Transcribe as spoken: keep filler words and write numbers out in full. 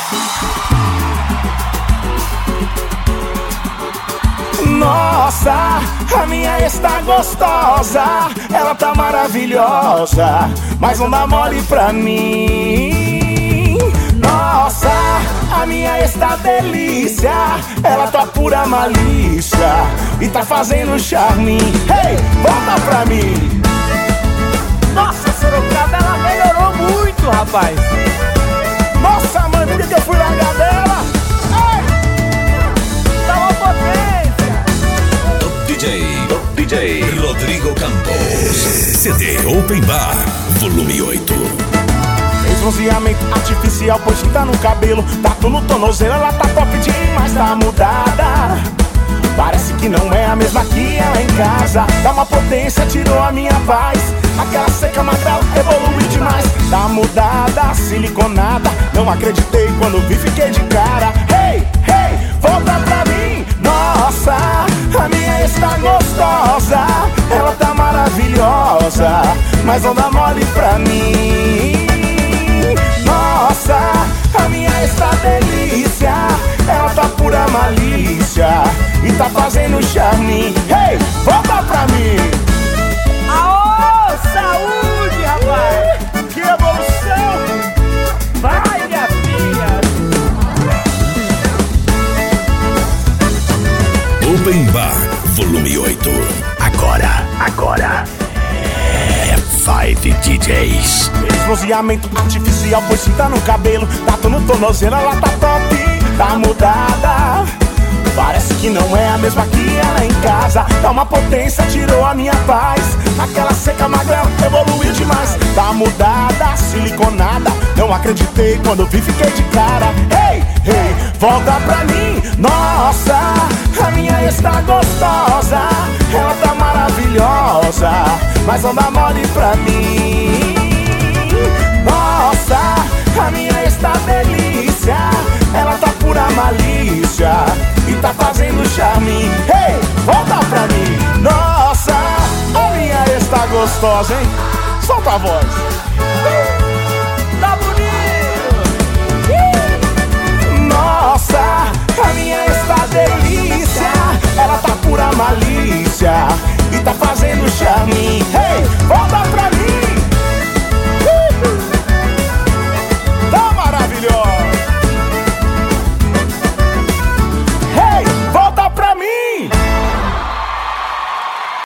Nossa, a minha está gostosa, ela tá maravilhosa, mas não dá mole pra mim. Nossa, a minha está delícia, ela tá pura malícia e tá fazendo charme. Hey, volta pra mim. Nossa, Sorocaba, ela melhorou muito, rapaz. Nossa, mãe, por que eu fui largar dela? Hey! Tá uma potência. Top D J, Top D J Rodrigo Campos. C D Open Bar, volume oito. Fez bronzeamento artificial, pois tinta no cabelo, tatu no tornozelo, ela tá top demais, tá mudada. Parece que não é a mesma que ela em casa. Dá uma potência, tirou a minha paz. Aquela seca magrela evoluiu demais. Tá mudada, siliconada. Não acreditei quando vi, fiquei de cara. Hey, hey, volta pra mim. Nossa, a minha está gostosa, ela tá maravilhosa, mas não dá mole pra mim. Nossa, a minha está delícia, ela tá pura malícia e tá fazendo charme. Hey, volta pra mim. Aô, saúde, rapaz. Que evolução. Vai, minha filha. Open Bar, volume oito. Agora, agora é Five D Js. Fez bronzeamento artificial, pois tinta no cabelo, tatu no tornozelo, ela tá top, tá mudada. Parece que não é a mesma que ela em casa. Dá uma potência, tirou a minha paz. Aquela seca magrela evoluiu demais. Tá mudada, siliconada. Não acreditei quando vi, fiquei de cara. Hey, hey, volta pra mim. Nossa, a minha está gostosa, ela tá maravilhosa, mas não dá mole pra mim. Nossa, a minha está delícia, ela tá pura malícia e tá fazendo charme. Hey, volta pra mim. Nossa, a minha está gostosa, hein? Solta a voz. Tá bonito. Nossa, a minha está delícia, ela tá pura malícia e tá fazendo charme.